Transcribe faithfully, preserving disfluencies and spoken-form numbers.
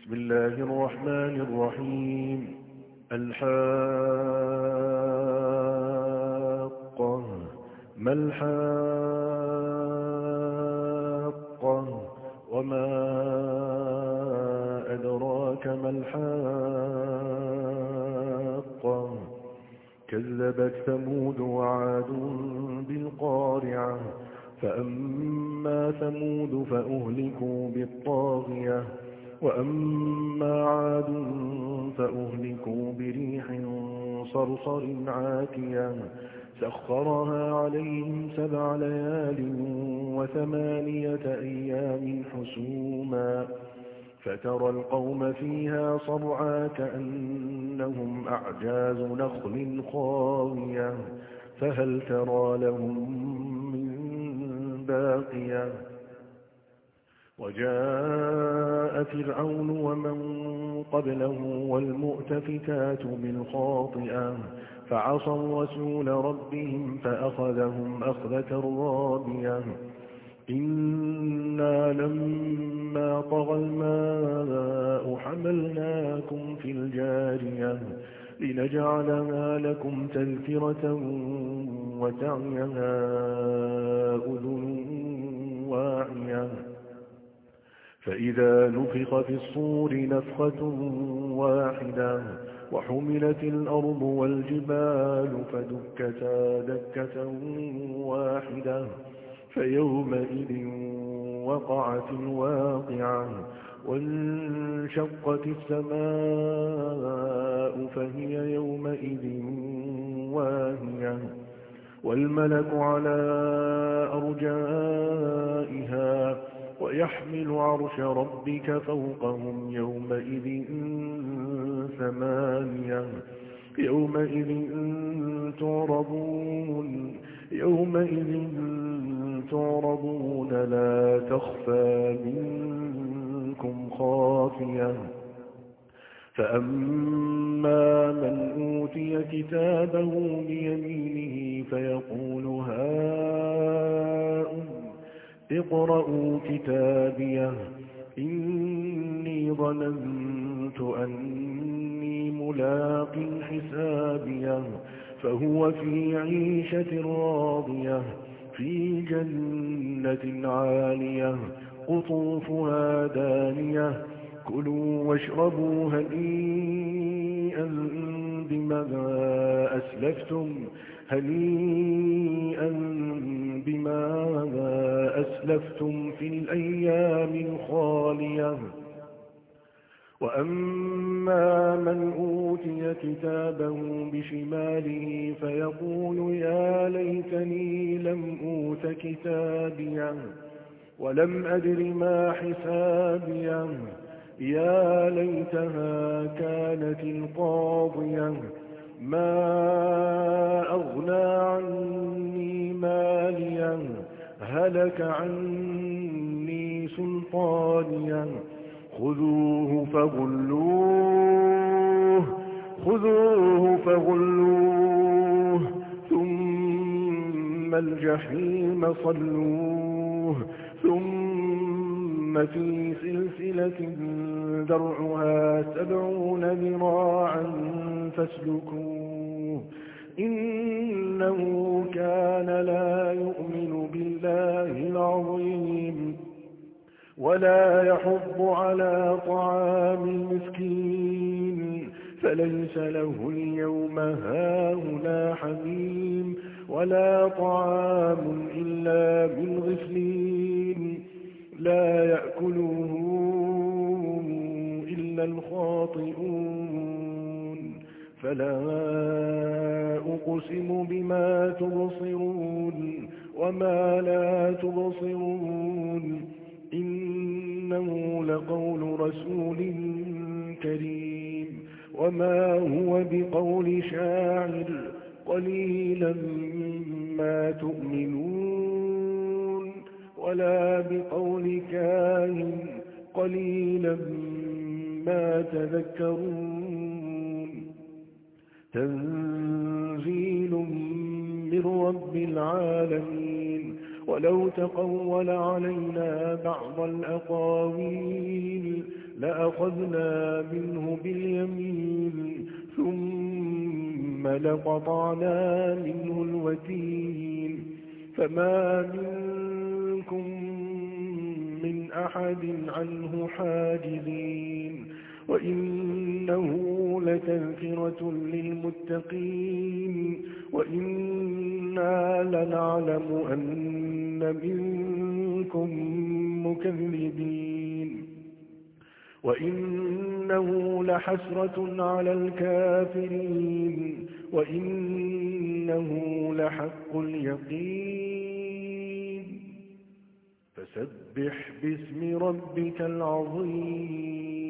بسم الله الرحمن الرحيم. الحاقة. ما الحاقة وما أدراك ما الحاقة. كذبت ثمود وعاد بالقارعة. فأما ثمود فأهلكوا بالطاغية وأما عاد فأهلكوا بريح صرصر عاتية سخرها عليهم سبع ليال وثمانية أيام حسوما فترى القوم فيها صرعى كأنهم أعجاز نخل خاوية فهل ترى لهم من باقية. وجاء فرعون ومن قبله والمؤتفكات بالخاطئة فعصوا رسول ربهم فأخذهم أخذة رابية. إنا لما طغى الماء حملناكم في الجارية لنجعلها لكم تذكرة وتعيها أذن واعية. فإذا نفخ في الصور نفخة واحدة وحملت الأرض والجبال فدكتا دكة واحدة فيومئذ وقعت الواقعة وانشقت السماء فهي يومئذ واهية والملك على أرجائها ويحمل عرش ربك فوقهم يومئذ ثمانية يومئذ تعرضون يومئذ تعرضون لا تخفى منكم خافية. فأما من أوتي كتابه بيمينه فيقول هاؤم اقرءوا كتابيه إني ظننت أني ملاق حسابيه فهو في عيشة راضية في جنة عالية قطوفها دانية كلوا واشربوا هنيئا بما أسلفتم هنيئا بما أسلفتم في الأيام الخالية. وأما من أوتي كتابه بشماله فيقول يا ليتني لم أوت كتابيه ولم أدر ما حسابيه يا ليتها كانت القاضية ما أغنى عني ماليه هلك عني سلطانيه خذوه فغلوه خذوه فغلوه ثم الجحيم صلوه ثم في سلسلة درعها سبعون ذراعا فاسلكوه إنه كان لا يؤمن بالله العظيم ولا يحض على طعام المسكين فليس له اليوم هاهنا حميم ولا طعام إلا من غسلين لا يأكله إلا الخاطئون. فلا أقسم بما تبصرون وما لا تبصرون إنه لقول رسول كريم وما هو بقول شاعر قليلا ما تؤمنون ولا بقول كاهن قليلا ما تذكرون. تنزيل من رب العالمين ولو تقول علينا بعض الأقاويل لأخذنا منه باليمين ثم لقطعنا منه الوتين فما منكم من أحد عنه حاجزين وإنه لتذكرة للمتقين وإنا لنعلم أن منكم مكذبين وإنه لحسرة على الكافرين وإنه لحق اليقين فسبح باسم ربك العظيم